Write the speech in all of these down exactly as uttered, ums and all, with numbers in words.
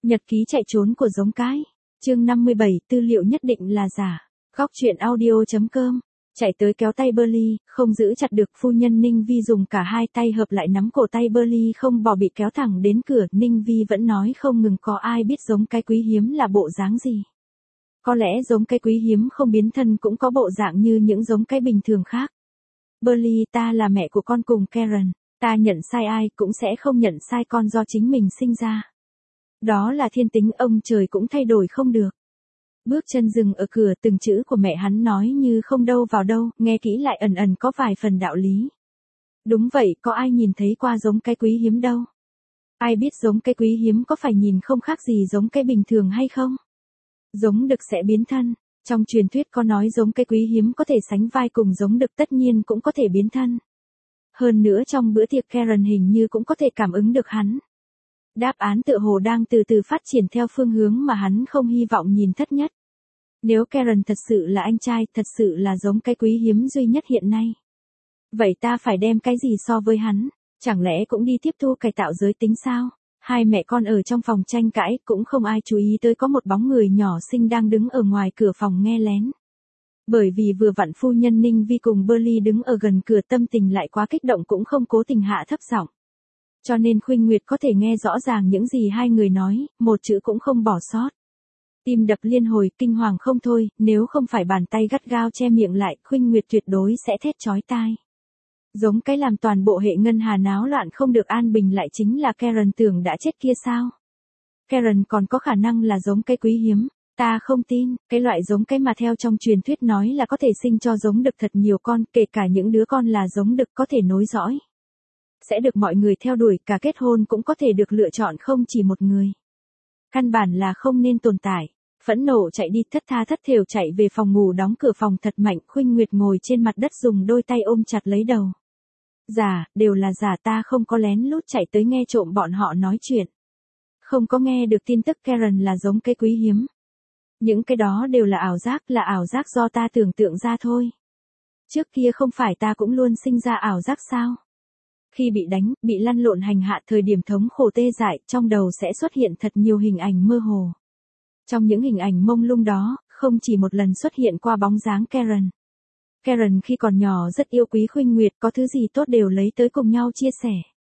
Nhật ký chạy trốn của giống cái. Chương năm mươi bảy, tư liệu nhất định là giả. Góc truyện audio chấm com. Chạy tới kéo tay Burly, không giữ chặt được, phu nhân Ninh Vi dùng cả hai tay hợp lại nắm cổ tay Burly không bỏ, bị kéo thẳng đến cửa. Ninh Vi vẫn nói không ngừng, có ai biết giống cái quý hiếm là bộ dáng gì. Có lẽ giống cái quý hiếm không biến thân cũng có bộ dạng như những giống cái bình thường khác. Burly, ta là mẹ của con cùng Karen, ta nhận sai ai cũng sẽ không nhận sai con do chính mình sinh ra. Đó là thiên tính ông trời cũng thay đổi không được. Bước chân dừng ở cửa, từng chữ của mẹ hắn nói như không đâu vào đâu, nghe kỹ lại ẩn ẩn có vài phần đạo lý. Đúng vậy, có ai nhìn thấy qua giống cái quý hiếm đâu. Ai biết giống cái quý hiếm có phải nhìn không khác gì giống cái bình thường hay không? Giống đực sẽ biến thân. Trong truyền thuyết có nói giống cái quý hiếm có thể sánh vai cùng giống đực, tất nhiên cũng có thể biến thân. Hơn nữa trong bữa tiệc Karen hình như cũng có thể cảm ứng được hắn. Đáp án tựa hồ đang từ từ phát triển theo phương hướng mà hắn không hy vọng nhìn thất nhất. Nếu Karen thật sự là anh trai, thật sự là giống cái quý hiếm duy nhất hiện nay. Vậy ta phải đem cái gì so với hắn? Chẳng lẽ cũng đi tiếp thu cải tạo giới tính sao? Hai mẹ con ở trong phòng tranh cãi, cũng không ai chú ý tới có một bóng người nhỏ xinh đang đứng ở ngoài cửa phòng nghe lén. Bởi vì vừa vặn phu nhân Ninh Vi cùng Burly đứng ở gần cửa, tâm tình lại quá kích động cũng không cố tình hạ thấp giọng. Cho nên Khuynh Nguyệt có thể nghe rõ ràng những gì hai người nói, một chữ cũng không bỏ sót. Tim đập liên hồi, kinh hoàng không thôi, nếu không phải bàn tay gắt gao che miệng lại, Khuynh Nguyệt tuyệt đối sẽ thét chói tai. Giống cái làm toàn bộ hệ ngân hà náo loạn không được an bình lại chính là Karen tưởng đã chết kia sao? Karen còn có khả năng là giống cái quý hiếm. Ta không tin, cái loại giống cái mà theo trong truyền thuyết nói là có thể sinh cho giống đực thật nhiều con, kể cả những đứa con là giống đực có thể nối dõi. Sẽ được mọi người theo đuổi, cả kết hôn cũng có thể được lựa chọn không chỉ một người. Căn bản là không nên tồn tại. Phẫn nộ chạy đi, thất tha thất thểu chạy về phòng ngủ, đóng cửa phòng thật mạnh. Khuynh Nguyệt ngồi trên mặt đất dùng đôi tay ôm chặt lấy đầu. Giả, đều là giả, ta không có lén lút chạy tới nghe trộm bọn họ nói chuyện. Không có nghe được tin tức Karen là giống cái quý hiếm. Những cái đó đều là ảo giác, là ảo giác do ta tưởng tượng ra thôi. Trước kia không phải ta cũng luôn sinh ra ảo giác sao? Khi bị đánh, bị lăn lộn hành hạ, thời điểm thống khổ tê dại, trong đầu sẽ xuất hiện thật nhiều hình ảnh mơ hồ. Trong những hình ảnh mông lung đó, không chỉ một lần xuất hiện qua bóng dáng Karen. Karen khi còn nhỏ rất yêu quý Khuynh Nguyệt, có thứ gì tốt đều lấy tới cùng nhau chia sẻ.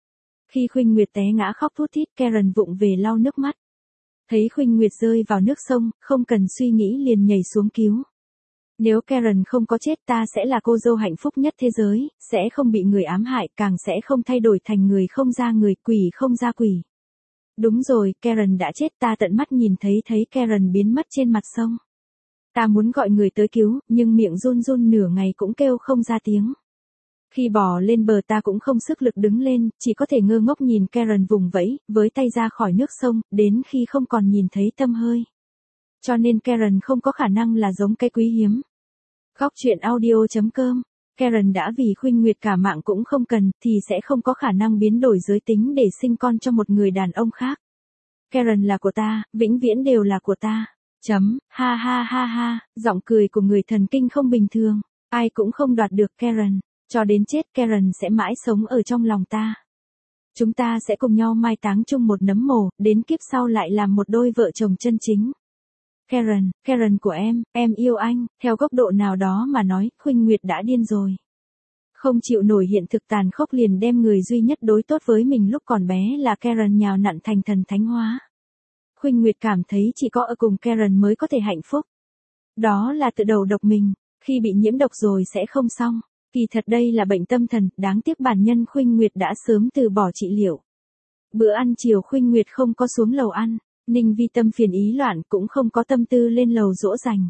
Khi Khuynh Nguyệt té ngã khóc thút thít, Karen vụng về lau nước mắt. Thấy Khuynh Nguyệt rơi vào nước sông, không cần suy nghĩ liền nhảy xuống cứu. Nếu Karen không có chết, ta sẽ là cô dâu hạnh phúc nhất thế giới, sẽ không bị người ám hại, càng sẽ không thay đổi thành người không ra người, quỷ không ra quỷ. Đúng rồi, Karen đã chết, ta tận mắt nhìn thấy thấy Karen biến mất trên mặt sông. Ta muốn gọi người tới cứu, nhưng miệng run run nửa ngày cũng kêu không ra tiếng. Khi bò lên bờ ta cũng không sức lực đứng lên, chỉ có thể ngơ ngốc nhìn Karen vùng vẫy, với tay ra khỏi nước sông, đến khi không còn nhìn thấy tăm hơi. Cho nên Karen không có khả năng là giống cái quý hiếm. Góc truyện audio chấm com. Karen đã vì Khuynh Nguyệt cả mạng cũng không cần, thì sẽ không có khả năng biến đổi giới tính để sinh con cho một người đàn ông khác. Karen là của ta, vĩnh viễn đều là của ta. Chấm, ha ha ha ha, giọng cười của người thần kinh không bình thường. Ai cũng không đoạt được Karen. Cho đến chết Karen sẽ mãi sống ở trong lòng ta. Chúng ta sẽ cùng nhau mai táng chung một nấm mồ, đến kiếp sau lại làm một đôi vợ chồng chân chính. Karen, Karen của em, em yêu anh, theo góc độ nào đó mà nói, Khuynh Nguyệt đã điên rồi. Không chịu nổi hiện thực tàn khốc liền đem người duy nhất đối tốt với mình lúc còn bé là Karen nhào nặn thành thần thánh hóa. Khuynh Nguyệt cảm thấy chỉ có ở cùng Karen mới có thể hạnh phúc. Đó là tự đầu độc mình, khi bị nhiễm độc rồi sẽ không xong. Kỳ thật đây là bệnh tâm thần, đáng tiếc bản nhân Khuynh Nguyệt đã sớm từ bỏ trị liệu. Bữa ăn chiều Khuynh Nguyệt không có xuống lầu ăn. Ninh Vi tâm phiền ý loạn cũng không có tâm tư lên lầu dỗ dành.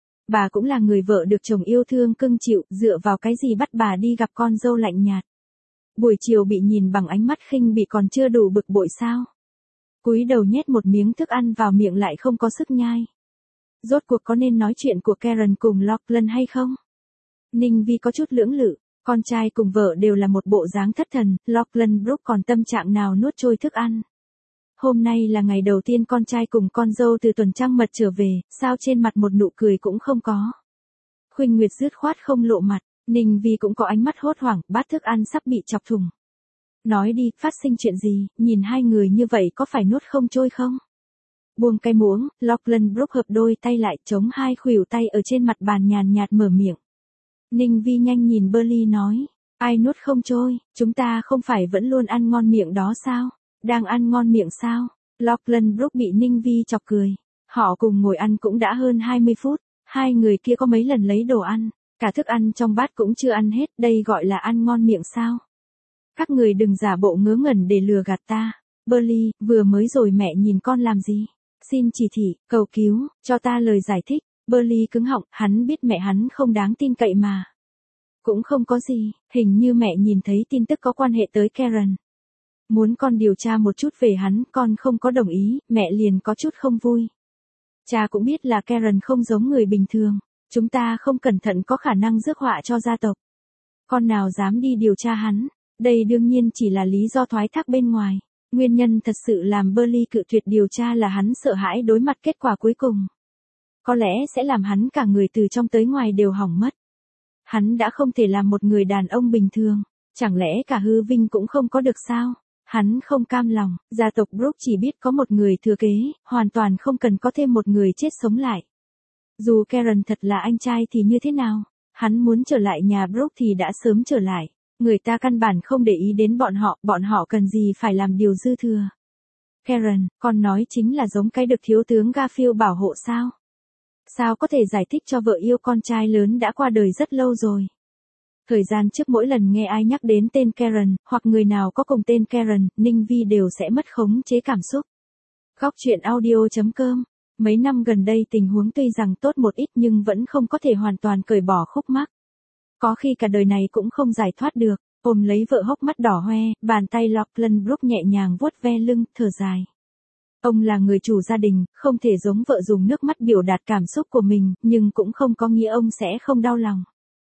Bà cũng là người vợ được chồng yêu thương cưng chịu, dựa vào cái gì bắt bà đi gặp con dâu lạnh nhạt. Buổi chiều bị nhìn bằng ánh mắt khinh bỉ còn chưa đủ bực bội sao? Cúi đầu nhét một miếng thức ăn vào miệng lại không có sức nhai. Rốt cuộc có nên nói chuyện của Karen cùng Lachlan hay không? Ninh Vi có chút lưỡng lự, con trai cùng vợ đều là một bộ dáng thất thần, Lachlan Brooke còn tâm trạng nào nuốt trôi thức ăn. Hôm nay là ngày đầu tiên con trai cùng con dâu từ tuần trăng mật trở về, sao trên mặt một nụ cười cũng không có. Khuynh Nguyệt dứt khoát không lộ mặt, Ninh Vi cũng có ánh mắt hốt hoảng, bát thức ăn sắp bị chọc thủng. Nói đi, phát sinh chuyện gì, nhìn hai người như vậy có phải nuốt không trôi không? Buông cái muỗng, Lachlan Brooks hợp đôi tay lại chống hai khuỷu tay ở trên mặt bàn nhàn nhạt mở miệng. Ninh Vi nhanh nhìn Burley nói. Ai nuốt không trôi, chúng ta không phải vẫn luôn ăn ngon miệng đó sao? Đang ăn ngon miệng sao? Lachlan Brooks bị Ninh Vi chọc cười. Họ cùng ngồi ăn cũng đã hơn hai mươi phút, hai người kia có mấy lần lấy đồ ăn, cả thức ăn trong bát cũng chưa ăn hết, đây gọi là ăn ngon miệng sao? Các người đừng giả bộ ngớ ngẩn để lừa gạt ta. Burley, vừa mới rồi mẹ nhìn con làm gì? Xin chỉ thị, cầu cứu, cho ta lời giải thích. Burley cứng họng, hắn biết mẹ hắn không đáng tin cậy mà. Cũng không có gì, hình như mẹ nhìn thấy tin tức có quan hệ tới Karen. Muốn con điều tra một chút về hắn, con không có đồng ý, mẹ liền có chút không vui. Cha cũng biết là Karen không giống người bình thường, chúng ta không cẩn thận có khả năng rước họa cho gia tộc. Con nào dám đi điều tra hắn, đây đương nhiên chỉ là lý do thoái thác bên ngoài. Nguyên nhân thật sự làm Burley cự tuyệt điều tra là hắn sợ hãi đối mặt kết quả cuối cùng. Có lẽ sẽ làm hắn cả người từ trong tới ngoài đều hỏng mất. Hắn đã không thể làm một người đàn ông bình thường, chẳng lẽ cả hư vinh cũng không có được sao? Hắn không cam lòng, gia tộc Brooks chỉ biết có một người thừa kế, hoàn toàn không cần có thêm một người chết sống lại. Dù Karen thật là anh trai thì như thế nào? Hắn muốn trở lại nhà Brooks thì đã sớm trở lại. Người ta căn bản không để ý đến bọn họ, bọn họ cần gì phải làm điều dư thừa. Karen, con nói chính là giống cái được thiếu tướng Garfield bảo hộ sao? Sao có thể giải thích cho vợ yêu con trai lớn đã qua đời rất lâu rồi? Thời gian trước mỗi lần nghe ai nhắc đến tên Karen, hoặc người nào có cùng tên Karen, Ninh Vi đều sẽ mất khống chế cảm xúc. Góc truyện audio chấm com. Mấy năm gần đây tình huống tuy rằng tốt một ít nhưng vẫn không có thể hoàn toàn cởi bỏ khúc mắc. Có khi cả đời này cũng không giải thoát được, ôm lấy vợ hốc mắt đỏ hoe, bàn tay Lachlan Brooks nhẹ nhàng vuốt ve lưng, thở dài. Ông là người chủ gia đình, không thể giống vợ dùng nước mắt biểu đạt cảm xúc của mình, nhưng cũng không có nghĩa ông sẽ không đau lòng.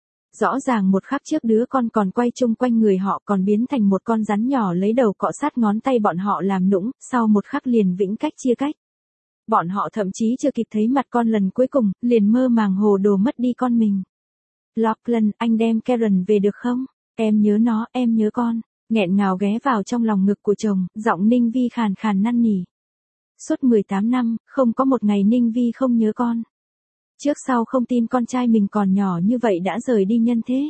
Rõ ràng một khắc trước đứa con còn quay chung quanh người họ còn biến thành một con rắn nhỏ lấy đầu cọ sát ngón tay bọn họ làm nũng, sau một khắc liền vĩnh cách chia cách. Bọn họ thậm chí chưa kịp thấy mặt con lần cuối cùng, liền mơ màng hồ đồ mất đi con mình. Lachlan, anh đem Karen về được không? Em nhớ nó, em nhớ con. Nghẹn ngào ghé vào trong lòng ngực của chồng, giọng Ninh Vi khàn khàn năn nỉ. Suốt mười tám năm, không có một ngày Ninh Vi không nhớ con. Trước sau không tin con trai mình còn nhỏ như vậy đã rời đi nhân thế.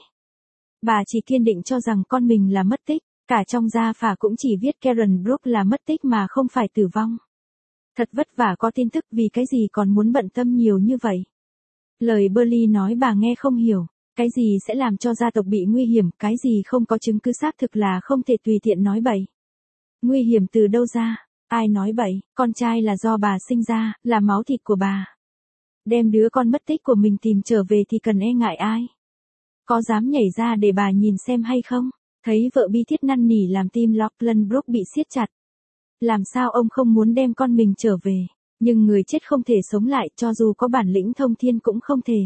Bà chỉ kiên định cho rằng con mình là mất tích, cả trong gia phả cũng chỉ viết Karen Brooks là mất tích mà không phải tử vong. Thật vất vả có tin tức vì cái gì còn muốn bận tâm nhiều như vậy. Lời Burley nói bà nghe không hiểu, cái gì sẽ làm cho gia tộc bị nguy hiểm, cái gì không có chứng cứ xác thực là không thể tùy tiện nói bậy. Nguy hiểm từ đâu ra, ai nói bậy, con trai là do bà sinh ra, là máu thịt của bà. Đem đứa con mất tích của mình tìm trở về thì cần e ngại ai? Có dám nhảy ra để bà nhìn xem hay không? Thấy vợ bi thiết năn nỉ làm tim Lachlan Brooks bị siết chặt. Làm sao ông không muốn đem con mình trở về? Nhưng người chết không thể sống lại, cho dù có bản lĩnh thông thiên cũng không thể.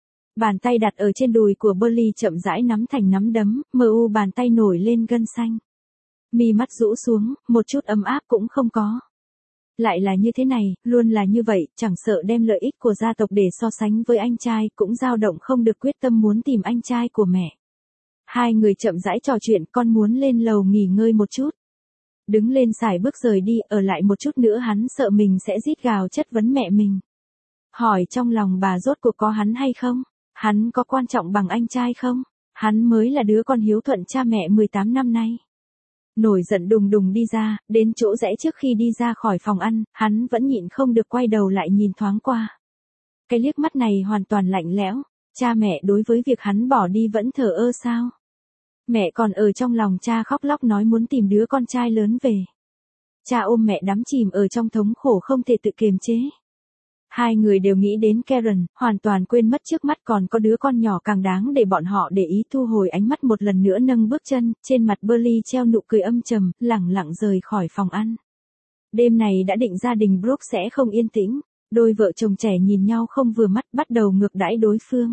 Bàn tay đặt ở trên đùi của Burley chậm rãi nắm thành nắm đấm, mờ u bàn tay nổi lên gân xanh. Mi mắt rũ xuống, một chút ấm áp cũng không có. Lại là như thế này, luôn là như vậy, chẳng sợ đem lợi ích của gia tộc để so sánh với anh trai, cũng dao động không được quyết tâm muốn tìm anh trai của mẹ. Hai người chậm rãi trò chuyện, con muốn lên lầu nghỉ ngơi một chút. Đứng lên xài bước rời đi, ở lại một chút nữa hắn sợ mình sẽ rít gào chất vấn mẹ mình. Hỏi trong lòng bà rốt cuộc có hắn hay không? Hắn có quan trọng bằng anh trai không? Hắn mới là đứa con hiếu thuận cha mẹ mười tám năm nay. Nổi giận đùng đùng đi ra, đến chỗ rẽ trước khi đi ra khỏi phòng ăn, hắn vẫn nhịn không được quay đầu lại nhìn thoáng qua. Cái liếc mắt này hoàn toàn lạnh lẽo, cha mẹ đối với việc hắn bỏ đi vẫn thờ ơ sao? Mẹ còn ở trong lòng cha khóc lóc nói muốn tìm đứa con trai lớn về. Cha ôm mẹ đắm chìm ở trong thống khổ không thể tự kiềm chế. Hai người đều nghĩ đến Karen, hoàn toàn quên mất trước mắt còn có đứa con nhỏ càng đáng để bọn họ để ý, thu hồi ánh mắt một lần nữa nâng bước chân, trên mặt Burley treo nụ cười âm trầm, lẳng lặng rời khỏi phòng ăn. Đêm này đã định gia đình Brooks sẽ không yên tĩnh, đôi vợ chồng trẻ nhìn nhau không vừa mắt bắt đầu ngược đãi đối phương.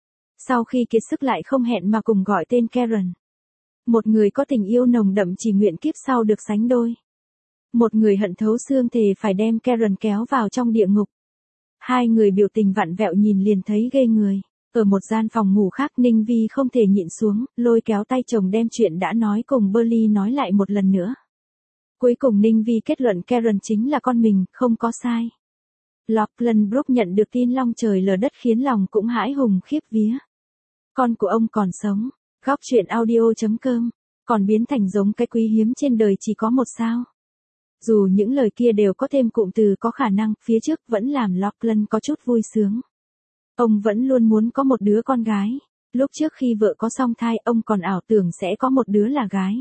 Sau khi kiệt sức lại không hẹn mà cùng gọi tên Karen. Một người có tình yêu nồng đậm chỉ nguyện kiếp sau được sánh đôi. Một người hận thấu xương thề phải đem Karen kéo vào trong địa ngục. Hai người biểu tình vặn vẹo nhìn liền thấy ghê người. Ở một gian phòng ngủ khác Ninh Vi không thể nhịn xuống, lôi kéo tay chồng đem chuyện đã nói cùng Burley nói lại một lần nữa. Cuối cùng Ninh Vi kết luận Karen chính là con mình, không có sai. Lachlan Brooks nhận được tin long trời lở đất khiến lòng cũng hãi hùng khiếp vía. Con của ông còn sống. Góc truyện audio.com. Còn biến thành giống cái quý hiếm trên đời chỉ có một sao. Dù những lời kia đều có thêm cụm từ có khả năng, phía trước vẫn làm Lachlan có chút vui sướng. Ông vẫn luôn muốn có một đứa con gái. Lúc trước khi vợ có song thai, ông còn ảo tưởng sẽ có một đứa là gái.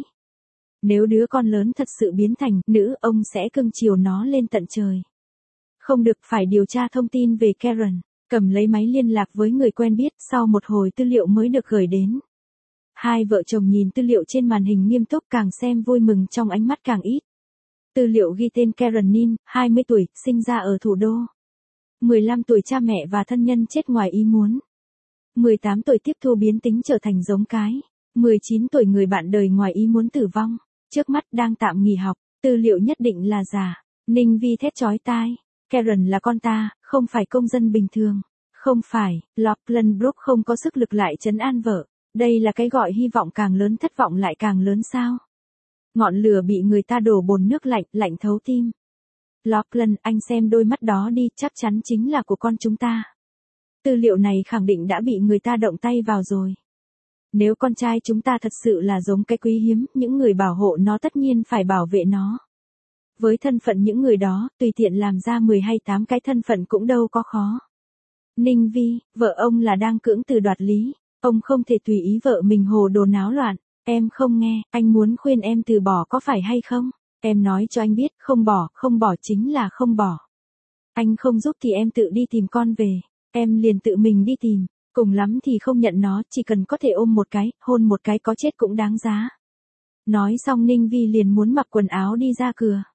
Nếu đứa con lớn thật sự biến thành nữ, ông sẽ cưng chiều nó lên tận trời. Không được phải điều tra thông tin về Karen, cầm lấy máy liên lạc với người quen biết, sau một hồi tư liệu mới được gửi đến. Hai vợ chồng nhìn tư liệu trên màn hình nghiêm túc, càng xem vui mừng trong ánh mắt càng ít. Tư liệu ghi tên Karen Nin, hai mươi tuổi, sinh ra ở thủ đô. mười lăm tuổi cha mẹ và thân nhân chết ngoài ý muốn. mười tám tuổi tiếp thu biến tính trở thành giống cái. mười chín tuổi người bạn đời ngoài ý muốn tử vong. Trước mắt đang tạm nghỉ học, tư liệu nhất định là giả. Ninh Vi thét chói tai. Karen là con ta, không phải công dân bình thường. Không phải, Lachlan Brooks không có sức lực lại trấn an vợ. Đây là cái gọi hy vọng càng lớn thất vọng lại càng lớn sao. Ngọn lửa bị người ta đổ bồn nước lạnh, lạnh thấu tim. Lachlan, anh xem đôi mắt đó đi, chắc chắn chính là của con chúng ta. Tư liệu này khẳng định đã bị người ta động tay vào rồi. Nếu con trai chúng ta thật sự là giống cái quý hiếm, những người bảo hộ nó tất nhiên phải bảo vệ nó. Với thân phận những người đó, tùy tiện làm ra mười hay tám cái thân phận cũng đâu có khó. Ninh Vi, vợ ông là đang cưỡng từ đoạt lý. Ông không thể tùy ý vợ mình hồ đồ náo loạn. Em không nghe, anh muốn khuyên em từ bỏ có phải hay không? Em nói cho anh biết, không bỏ, không bỏ chính là không bỏ. Anh không giúp thì em tự đi tìm con về. Em liền tự mình đi tìm. Cùng lắm thì không nhận nó, chỉ cần có thể ôm một cái, hôn một cái có chết cũng đáng giá. Nói xong Ninh Vi liền muốn mặc quần áo đi ra cửa.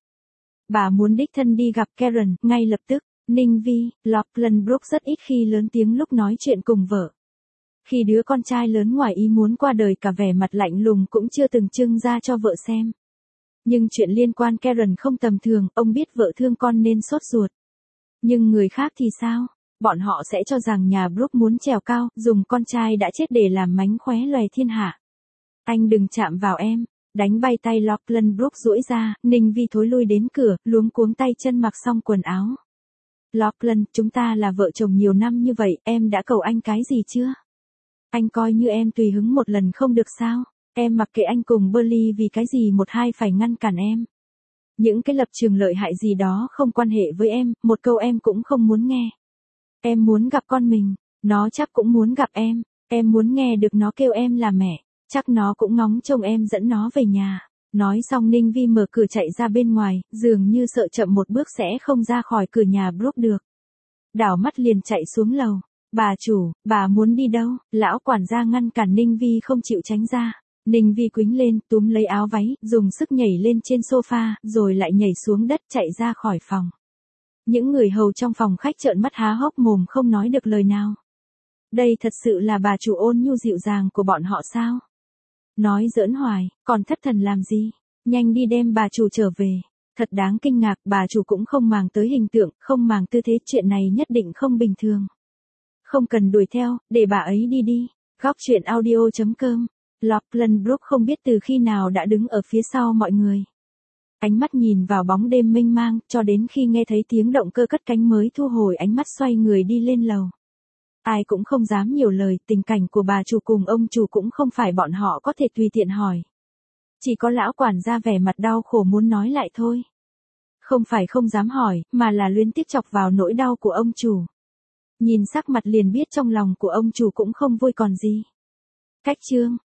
Bà muốn đích thân đi gặp Karen, ngay lập tức. Ninh Vi, Lachlan Brooks rất ít khi lớn tiếng lúc nói chuyện cùng vợ. Khi đứa con trai lớn ngoài ý muốn qua đời, cả vẻ mặt lạnh lùng cũng chưa từng trưng ra cho vợ xem. Nhưng chuyện liên quan Karen không tầm thường, ông biết vợ thương con nên sốt ruột. Nhưng người khác thì sao? Bọn họ sẽ cho rằng nhà Brooks muốn trèo cao, dùng con trai đã chết để làm mánh khóe loè thiên hạ. Anh đừng chạm vào em. Đánh bay tay Lachlan Brooks duỗi ra, Ninh Vi thối lui đến cửa, luống cuống tay chân mặc xong quần áo. Lachlan, chúng ta là vợ chồng nhiều năm như vậy, em đã cầu anh cái gì chưa? Anh coi như em tùy hứng một lần không được sao? Em mặc kệ anh cùng Burley vì cái gì một hai phải ngăn cản em. Những cái lập trường lợi hại gì đó không quan hệ với em, một câu em cũng không muốn nghe. Em muốn gặp con mình, nó chắc cũng muốn gặp em, em muốn nghe được nó kêu em là mẹ, chắc nó cũng ngóng trông em dẫn nó về nhà. Nói xong Ninh Vi mở cửa chạy ra bên ngoài, dường như sợ chậm một bước sẽ không ra khỏi cửa nhà Brooks được. Đảo mắt liền chạy xuống lầu. Bà chủ, bà muốn đi đâu? Lão quản gia ngăn cản Ninh Vi không chịu tránh ra. Ninh Vi quĩnh lên, túm lấy áo váy, dùng sức nhảy lên trên sofa, rồi lại nhảy xuống đất chạy ra khỏi phòng. Những người hầu trong phòng khách trợn mắt há hốc mồm không nói được lời nào. Đây thật sự là bà chủ ôn nhu dịu dàng của bọn họ sao? Nói giỡn hoài, còn thất thần làm gì? Nhanh đi đem bà chủ trở về. Thật đáng kinh ngạc, bà chủ cũng không màng tới hình tượng, không màng tư thế, chuyện này nhất định không bình thường. Không cần đuổi theo, để bà ấy đi đi. Góc truyện audio.com. Lachlan Brooks không biết từ khi nào đã đứng ở phía sau mọi người. Ánh mắt nhìn vào bóng đêm mênh mang, cho đến khi nghe thấy tiếng động cơ cất cánh mới thu hồi ánh mắt, xoay người đi lên lầu. Ai cũng không dám nhiều lời, tình cảnh của bà chủ cùng ông chủ cũng không phải bọn họ có thể tùy tiện hỏi. Chỉ có lão quản gia vẻ mặt đau khổ muốn nói lại thôi. Không phải không dám hỏi, mà là luyến tiếc chọc vào nỗi đau của ông chủ. Nhìn sắc mặt liền biết trong lòng của ông chủ cũng không vui còn gì. Cách chương.